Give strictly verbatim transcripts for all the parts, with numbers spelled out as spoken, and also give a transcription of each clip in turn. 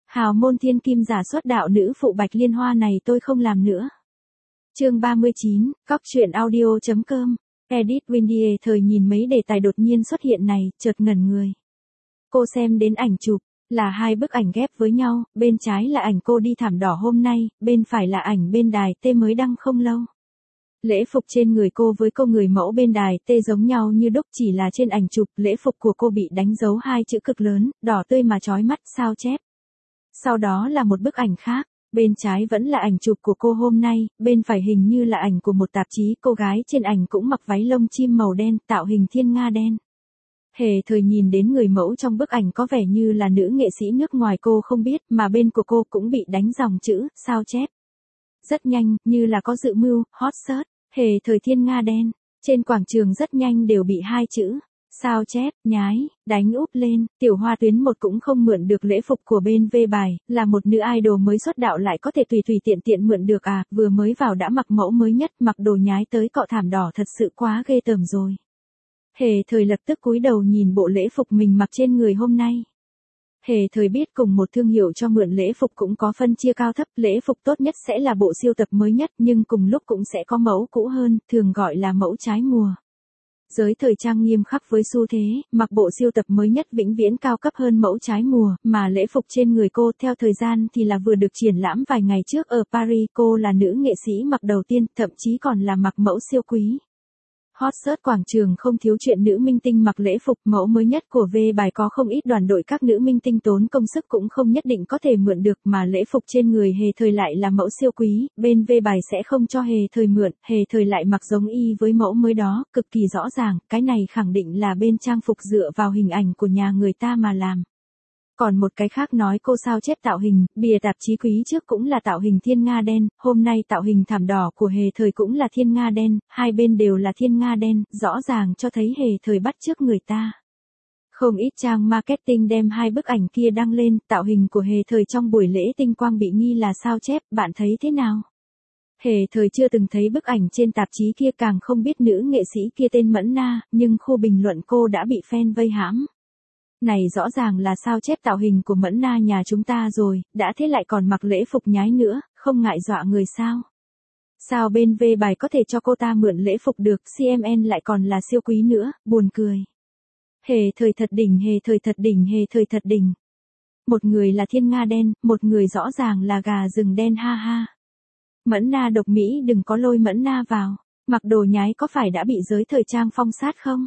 Hào môn thiên kim giả xuất đạo nữ phụ Bạch Liên Hoa này tôi không làm nữa. Chương ba mươi chín, cóc truyện audio.com. Edit Windy thời nhìn mấy đề tài đột nhiên xuất hiện này, chợt ngẩn người. Cô xem đến ảnh chụp, là hai bức ảnh ghép với nhau, bên trái là ảnh cô đi thảm đỏ hôm nay, bên phải là ảnh bên đài T mới đăng không lâu. Lễ phục trên người cô với cô người mẫu bên đài T giống nhau như đúc, chỉ là trên ảnh chụp lễ phục của cô bị đánh dấu hai chữ cực lớn, đỏ tươi mà chói mắt, sao chép. Sau đó là một bức ảnh khác, bên trái vẫn là ảnh chụp của cô hôm nay, bên phải hình như là ảnh của một tạp chí, cô gái trên ảnh cũng mặc váy lông chim màu đen, tạo hình thiên nga đen. Hề thời nhìn đến người mẫu trong bức ảnh có vẻ như là nữ nghệ sĩ nước ngoài cô không biết, mà bên của cô cũng bị đánh dòng chữ, sao chép. Rất nhanh, như là có dự mưu, hot search, hề thời thiên nga đen, trên quảng trường rất nhanh đều bị hai chữ, sao chép, nhái, đánh úp lên. Tiểu Hoa Tuyến một cũng không mượn được lễ phục của bên V bài, là một nữ idol mới xuất đạo lại có thể tùy tùy tiện tiện mượn được à, vừa mới vào đã mặc mẫu mới nhất, mặc đồ nhái tới cọ thảm đỏ thật sự quá ghê tởm rồi. Hề thời lập tức cúi đầu nhìn bộ lễ phục mình mặc trên người hôm nay. Hề thời biết cùng một thương hiệu cho mượn lễ phục cũng có phân chia cao thấp, lễ phục tốt nhất sẽ là bộ siêu tập mới nhất nhưng cùng lúc cũng sẽ có mẫu cũ hơn, thường gọi là mẫu trái mùa. Giới thời trang nghiêm khắc với xu thế, mặc bộ siêu tập mới nhất vĩnh viễn cao cấp hơn mẫu trái mùa, mà lễ phục trên người cô theo thời gian thì là vừa được triển lãm vài ngày trước ở Paris, cô là nữ nghệ sĩ mặc đầu tiên, thậm chí còn là mặc mẫu siêu quý. Hot search quảng trường không thiếu chuyện nữ minh tinh mặc lễ phục, mẫu mới nhất của V bài có không ít đoàn đội các nữ minh tinh tốn công sức cũng không nhất định có thể mượn được, mà lễ phục trên người hề thời lại là mẫu siêu quý, bên V bài sẽ không cho hề thời mượn, hề thời lại mặc giống y với mẫu mới đó, cực kỳ rõ ràng, cái này khẳng định là bên trang phục dựa vào hình ảnh của nhà người ta mà làm. Còn một cái khác nói cô sao chép tạo hình, bìa tạp chí quý trước cũng là tạo hình thiên nga đen, hôm nay tạo hình thảm đỏ của hề thời cũng là thiên nga đen, hai bên đều là thiên nga đen, rõ ràng cho thấy hề thời bắt chước người ta. Không ít trang marketing đem hai bức ảnh kia đăng lên, tạo hình của hề thời trong buổi lễ tinh quang bị nghi là sao chép, bạn thấy thế nào? Hề thời chưa từng thấy bức ảnh trên tạp chí kia, càng không biết nữ nghệ sĩ kia tên Mẫn Na, nhưng khu bình luận cô đã bị fan vây hãm. Này rõ ràng là sao chép tạo hình của Mẫn Na nhà chúng ta rồi, đã thế lại còn mặc lễ phục nhái nữa, không ngại dọa người sao? Sao bên V bài có thể cho cô ta mượn lễ phục được, xê em en lại còn là siêu quý nữa, buồn cười. Hề thời thật đỉnh, hề thời thật đỉnh, hề thời thật đỉnh. Một người là thiên nga đen, một người rõ ràng là gà rừng đen, ha ha. Mẫn Na độc Mỹ đừng có lôi Mẫn Na vào, mặc đồ nhái có phải đã bị giới thời trang phong sát không?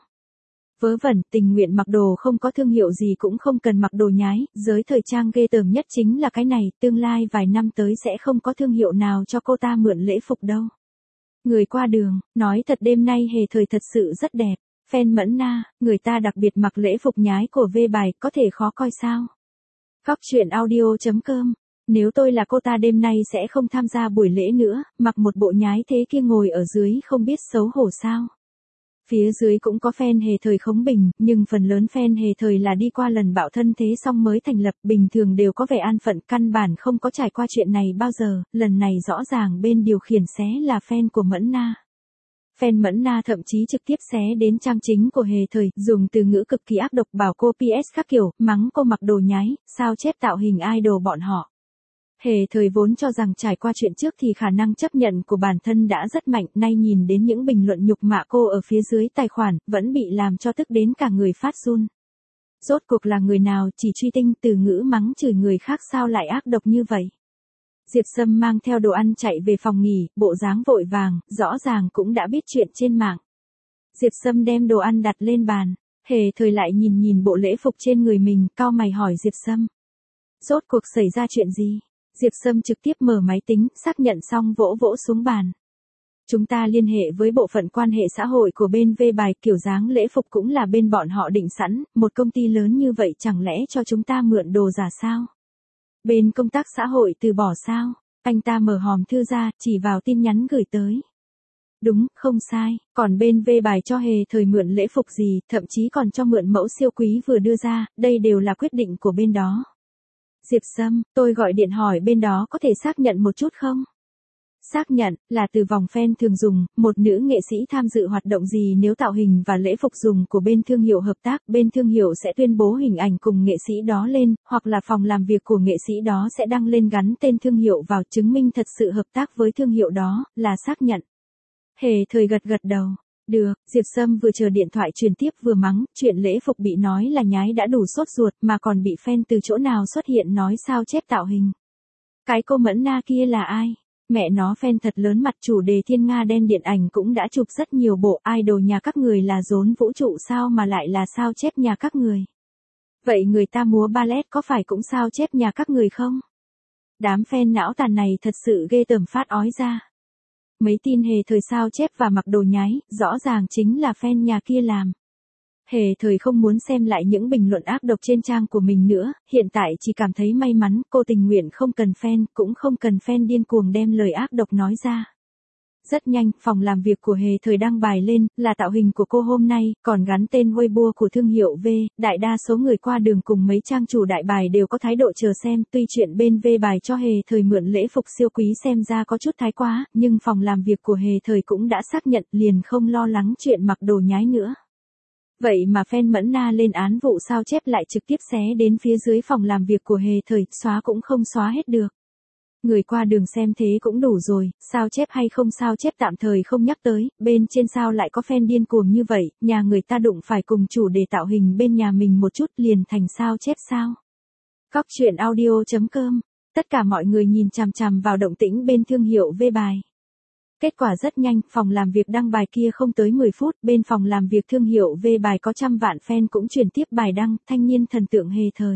Vớ vẩn, tình nguyện mặc đồ không có thương hiệu gì cũng không cần mặc đồ nhái, giới thời trang ghê tởm nhất chính là cái này, tương lai vài năm tới sẽ không có thương hiệu nào cho cô ta mượn lễ phục đâu. Người qua đường, nói thật đêm nay hề thời thật sự rất đẹp, fan Mẫn Na, người ta đặc biệt mặc lễ phục nhái của V bài, có thể khó coi sao? Cóc truyện audio.com. Nếu tôi là cô ta đêm nay sẽ không tham gia buổi lễ nữa, mặc một bộ nhái thế kia ngồi ở dưới không biết xấu hổ sao? Phía dưới cũng có fan hề thời khống bình, nhưng phần lớn fan hề thời là đi qua lần bạo thân thế xong mới thành lập, bình thường đều có vẻ an phận, căn bản không có trải qua chuyện này bao giờ, lần này rõ ràng bên điều khiển xé là fan của Mẫn Na. Fan Mẫn Na thậm chí trực tiếp xé đến trang chính của hề thời, dùng từ ngữ cực kỳ ác độc bảo cô pê ét các kiểu, mắng cô mặc đồ nhái, sao chép tạo hình idol bọn họ. Hề thời vốn cho rằng trải qua chuyện trước thì khả năng chấp nhận của bản thân đã rất mạnh, nay nhìn đến những bình luận nhục mạ cô ở phía dưới tài khoản, vẫn bị làm cho tức đến cả người phát run. Rốt cuộc là người nào chỉ truy tinh, từ ngữ mắng chửi người khác sao lại ác độc như vậy? Diệp Sâm mang theo đồ ăn chạy về phòng nghỉ, bộ dáng vội vàng, rõ ràng cũng đã biết chuyện trên mạng. Diệp Sâm đem đồ ăn đặt lên bàn, hề thời lại nhìn nhìn bộ lễ phục trên người mình, cau mày hỏi Diệp Sâm. Rốt cuộc xảy ra chuyện gì? Diệp Sâm trực tiếp mở máy tính, xác nhận xong vỗ vỗ xuống bàn. Chúng ta liên hệ với bộ phận quan hệ xã hội của bên V bài, kiểu dáng lễ phục cũng là bên bọn họ định sẵn, một công ty lớn như vậy chẳng lẽ cho chúng ta mượn đồ giả sao? Bên công tác xã hội từ bỏ sao? Anh ta mở hòm thư ra, chỉ vào tin nhắn gửi tới. Đúng, không sai, còn bên V bài cho hề thời mượn lễ phục gì, thậm chí còn cho mượn mẫu siêu quý vừa đưa ra, đây đều là quyết định của bên đó. Diệp Sâm, tôi gọi điện hỏi bên đó có thể xác nhận một chút không? Xác nhận, là từ vòng fan thường dùng, một nữ nghệ sĩ tham dự hoạt động gì nếu tạo hình và lễ phục dùng của bên thương hiệu hợp tác, bên thương hiệu sẽ tuyên bố hình ảnh cùng nghệ sĩ đó lên, hoặc là phòng làm việc của nghệ sĩ đó sẽ đăng lên gắn tên thương hiệu vào chứng minh thật sự hợp tác với thương hiệu đó, là xác nhận. Hề Thời gật gật đầu. Được, Diệp Sâm vừa chờ điện thoại truyền tiếp vừa mắng, chuyện lễ phục bị nói là nhái đã đủ sốt ruột mà còn bị fan từ chỗ nào xuất hiện nói sao chép tạo hình. Cái cô Mẫn Na kia là ai? Mẹ nó fan thật lớn mặt, chủ đề Thiên Nga Đen điện ảnh cũng đã chụp rất nhiều bộ, idol nhà các người là rốn vũ trụ sao mà lại là sao chép nhà các người. Vậy người ta múa ballet có phải cũng sao chép nhà các người không? Đám fan não tàn này thật sự ghê tởm phát ói ra. Mấy tin Hề Thời sao chép và mặc đồ nhái, rõ ràng chính là fan nhà kia làm. Hề Thời không muốn xem lại những bình luận ác độc trên trang của mình nữa, hiện tại chỉ cảm thấy may mắn, cô tình nguyện không cần fan, cũng không cần fan điên cuồng đem lời ác độc nói ra. Rất nhanh, phòng làm việc của Hề Thời đăng bài lên, là tạo hình của cô hôm nay, còn gắn tên Weibo của thương hiệu V, đại đa số người qua đường cùng mấy trang chủ đại bài đều có thái độ chờ xem, tuy chuyện bên V bài cho Hề Thời mượn lễ phục siêu quý xem ra có chút thái quá, nhưng phòng làm việc của Hề Thời cũng đã xác nhận liền không lo lắng chuyện mặc đồ nhái nữa. Vậy mà fan Mẫn Na lên án vụ sao chép lại trực tiếp xé đến phía dưới phòng làm việc của Hề Thời, xóa cũng không xóa hết được. Người qua đường xem thế cũng đủ rồi, sao chép hay không sao chép tạm thời không nhắc tới, bên trên sao lại có fan điên cuồng như vậy, nhà người ta đụng phải cùng chủ đề tạo hình bên nhà mình một chút liền thành sao chép sao. Cóc truyện audio chấm com, tất cả mọi người nhìn chằm chằm vào động tĩnh bên thương hiệu V bài. Kết quả rất nhanh, phòng làm việc đăng bài kia không tới mười phút, bên phòng làm việc thương hiệu V bài có trăm vạn fan cũng chuyển tiếp bài đăng, thanh niên thần tượng Hề Thời.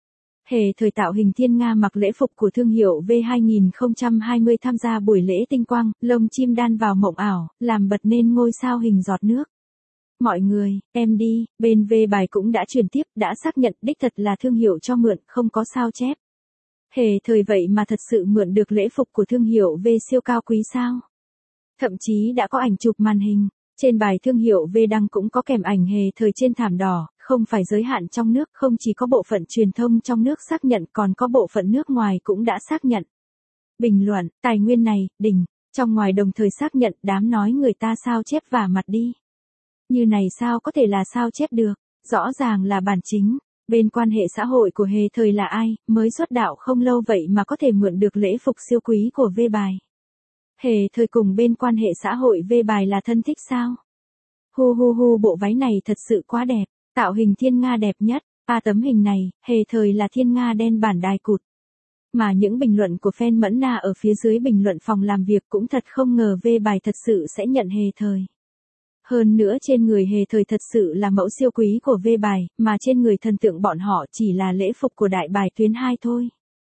Hề Thời tạo hình Thiên Nga mặc lễ phục của thương hiệu V hai không hai không tham gia buổi lễ tinh quang, lông chim đan vào mộng ảo, làm bật nên ngôi sao hình giọt nước. Mọi người, em đi, bên V bài cũng đã chuyển tiếp, đã xác nhận đích thật là thương hiệu cho mượn, không có sao chép. Hề Thời vậy mà thật sự mượn được lễ phục của thương hiệu V siêu cao quý sao? Thậm chí đã có ảnh chụp màn hình. Trên bài thương hiệu V đăng cũng có kèm ảnh Hề Thời trên thảm đỏ, không phải giới hạn trong nước, không chỉ có bộ phận truyền thông trong nước xác nhận còn có bộ phận nước ngoài cũng đã xác nhận. Bình luận, tài nguyên này, đỉnh, trong ngoài đồng thời xác nhận, đám nói người ta sao chép vả mặt đi. Như này sao có thể là sao chép được, rõ ràng là bản chính. Bên quan hệ xã hội của Hề Thời là ai, mới xuất đạo không lâu vậy mà có thể mượn được lễ phục siêu quý của V bài. Hề Thời cùng bên quan hệ xã hội V bài là thân thích sao? Hu hu hu, bộ váy này thật sự quá đẹp, tạo hình Thiên Nga đẹp nhất, à tấm hình này, Hề Thời là Thiên Nga đen bản đài cụt. Mà những bình luận của fan Mẫn Na ở phía dưới bình luận phòng làm việc cũng thật không ngờ V bài thật sự sẽ nhận Hề Thời. Hơn nữa trên người Hề Thời thật sự là mẫu siêu quý của V bài, mà trên người thần tượng bọn họ chỉ là lễ phục của đại bài tuyến hai thôi.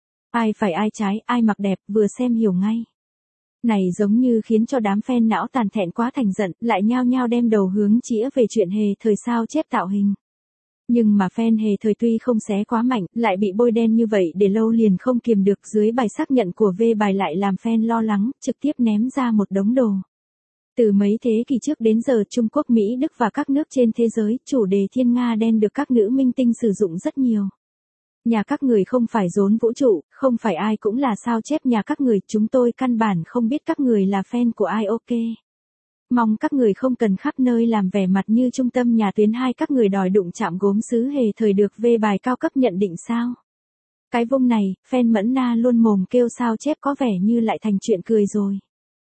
Ai phải ai trái, ai mặc đẹp, vừa xem hiểu ngay. Này giống như khiến cho đám fan não tàn thẹn quá thành giận, lại nhao nhao đem đầu hướng chĩa về chuyện Hề Thời sao chép tạo hình. Nhưng mà fan Hề Thời tuy không xé quá mạnh, lại bị bôi đen như vậy để lâu liền không kiềm được, dưới bài xác nhận của V bài lại làm fan lo lắng, trực tiếp ném ra một đống đồ. Từ mấy thế kỷ trước đến giờ Trung Quốc, Mỹ, Đức và các nước trên thế giới, chủ đề Thiên Nga đen được các nữ minh tinh sử dụng rất nhiều. Nhà các người không phải rốn vũ trụ, không phải ai cũng là sao chép nhà các người, chúng tôi căn bản không biết các người là fan của ai, ok. Mong các người không cần khắp nơi làm vẻ mặt như trung tâm nhà tuyến hai các người đòi đụng chạm gốm sứ Hề Thời được V bài cao cấp nhận định sao. Cái vung này, fan Mẫn Na luôn mồm kêu sao chép có vẻ như lại thành chuyện cười rồi.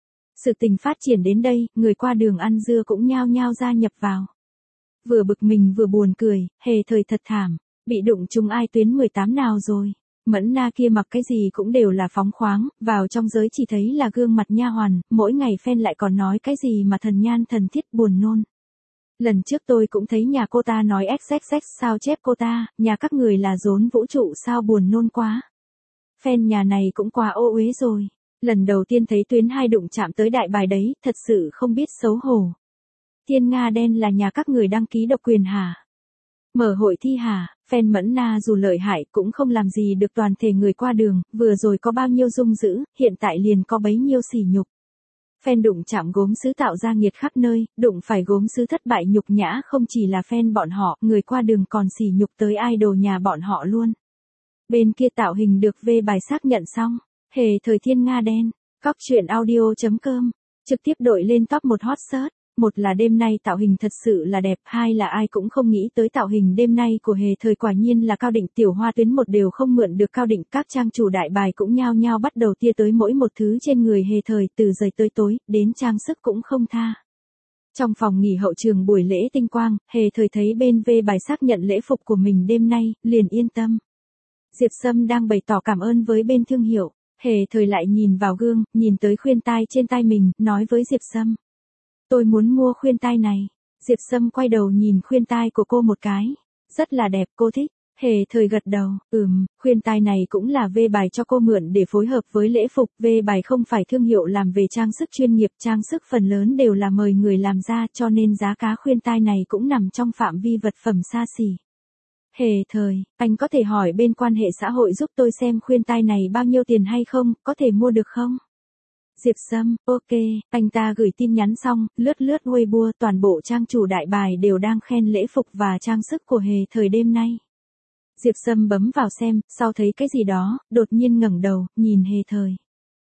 Sự tình phát triển đến đây, người qua đường ăn dưa cũng nhao nhao gia nhập vào. Vừa bực mình vừa buồn cười, Hề Thời thật thảm. Bị đụng trúng ai tuyến mười tám nào rồi? Mẫn Na kia mặc cái gì cũng đều là phóng khoáng, vào trong giới chỉ thấy là gương mặt nha hoàn, mỗi ngày fan lại còn nói cái gì mà thần nhan thần thiết, buồn nôn. Lần trước tôi cũng thấy nhà cô ta nói ích ích ích sao chép cô ta, nhà các người là rốn vũ trụ sao, buồn nôn quá. Fan nhà này cũng quá ô uế rồi. Lần đầu tiên thấy tuyến hai đụng chạm tới đại bài đấy, thật sự không biết xấu hổ. Thiên Nga đen là nhà các người đăng ký độc quyền hả? Mở hội thi hả? Fan Mẫn Na dù lợi hại cũng không làm gì được toàn thể người qua đường, vừa rồi có bao nhiêu dung dữ, hiện tại liền có bấy nhiêu sỉ nhục. Fan đụng chạm gốm sứ tạo ra nghiệt khắp nơi, đụng phải gốm sứ thất bại nhục nhã không chỉ là fan bọn họ, người qua đường còn sỉ nhục tới idol nhà bọn họ luôn. Bên kia tạo hình được V bài xác nhận xong, Hề Thời Thiên Nga đen. Cóc truyện audio chấm com trực tiếp đội lên top một hot search. Một là đêm nay tạo hình thật sự là đẹp, hai là ai cũng không nghĩ tới tạo hình đêm nay của Hề Thời quả nhiên là Cao Định. Tiểu Hoa tuyến một đều không mượn được Cao Định, các trang chủ đại bài cũng nhao nhao bắt đầu tia tới mỗi một thứ trên người Hề Thời, từ giày tới tối, đến trang sức cũng không tha. Trong phòng nghỉ hậu trường buổi lễ tinh quang, Hề Thời thấy bên vê bài xác nhận lễ phục của mình đêm nay, liền yên tâm. Diệp Sâm đang bày tỏ cảm ơn với bên thương hiệu, Hề Thời lại nhìn vào gương, nhìn tới khuyên tai trên tai mình, nói với Diệp Sâm. Tôi muốn mua khuyên tai này. Diệp Sâm quay đầu nhìn khuyên tai của cô một cái. Rất là đẹp, cô thích. Hề Thời gật đầu, ừm, khuyên tai này cũng là vê bài cho cô mượn để phối hợp với lễ phục. Vê bài không phải thương hiệu làm về trang sức chuyên nghiệp, trang sức phần lớn đều là mời người làm ra, cho nên giá cá khuyên tai này cũng nằm trong phạm vi vật phẩm xa xỉ. Hề Thời, anh có thể hỏi bên quan hệ xã hội giúp tôi xem khuyên tai này bao nhiêu tiền hay không, có thể mua được không? Diệp Sâm, ok, anh ta gửi tin nhắn xong, lướt lướt Weibo, toàn bộ trang chủ đại bài đều đang khen lễ phục và trang sức của Hề Thời đêm nay. Diệp Sâm bấm vào xem, sau thấy cái gì đó, đột nhiên ngẩng đầu, nhìn Hề Thời.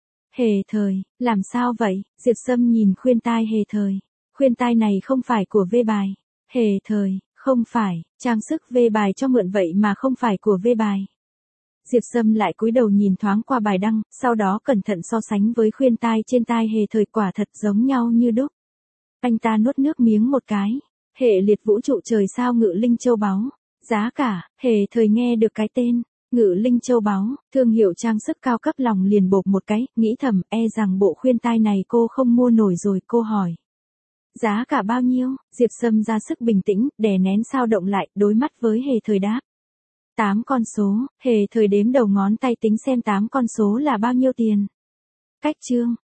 Hề Thời, làm sao vậy? Diệp Sâm nhìn khuyên tai Hề Thời. Khuyên tai này không phải của vê bài. Hề Thời, không phải, trang sức vê bài cho mượn vậy mà không phải của vê bài. Diệp Sâm lại cúi đầu nhìn thoáng qua bài đăng, sau đó cẩn thận so sánh với khuyên tai trên tai Hề Thời, quả thật giống nhau như đúc. Anh ta nuốt nước miếng một cái. Hệ liệt vũ trụ trời sao Ngự Linh Châu Báu. Giá cả, Hề Thời nghe được cái tên, Ngự Linh Châu Báu, thương hiệu trang sức cao cấp, lòng liền bộp một cái, nghĩ thầm e rằng bộ khuyên tai này cô không mua nổi rồi, cô hỏi. Giá cả bao nhiêu? Diệp Sâm ra sức bình tĩnh, đè nén sao động lại, đối mắt với Hề Thời đáp. tám con số, Hề Thời đếm đầu ngón tay tính xem tám con số là bao nhiêu tiền. Cách chương.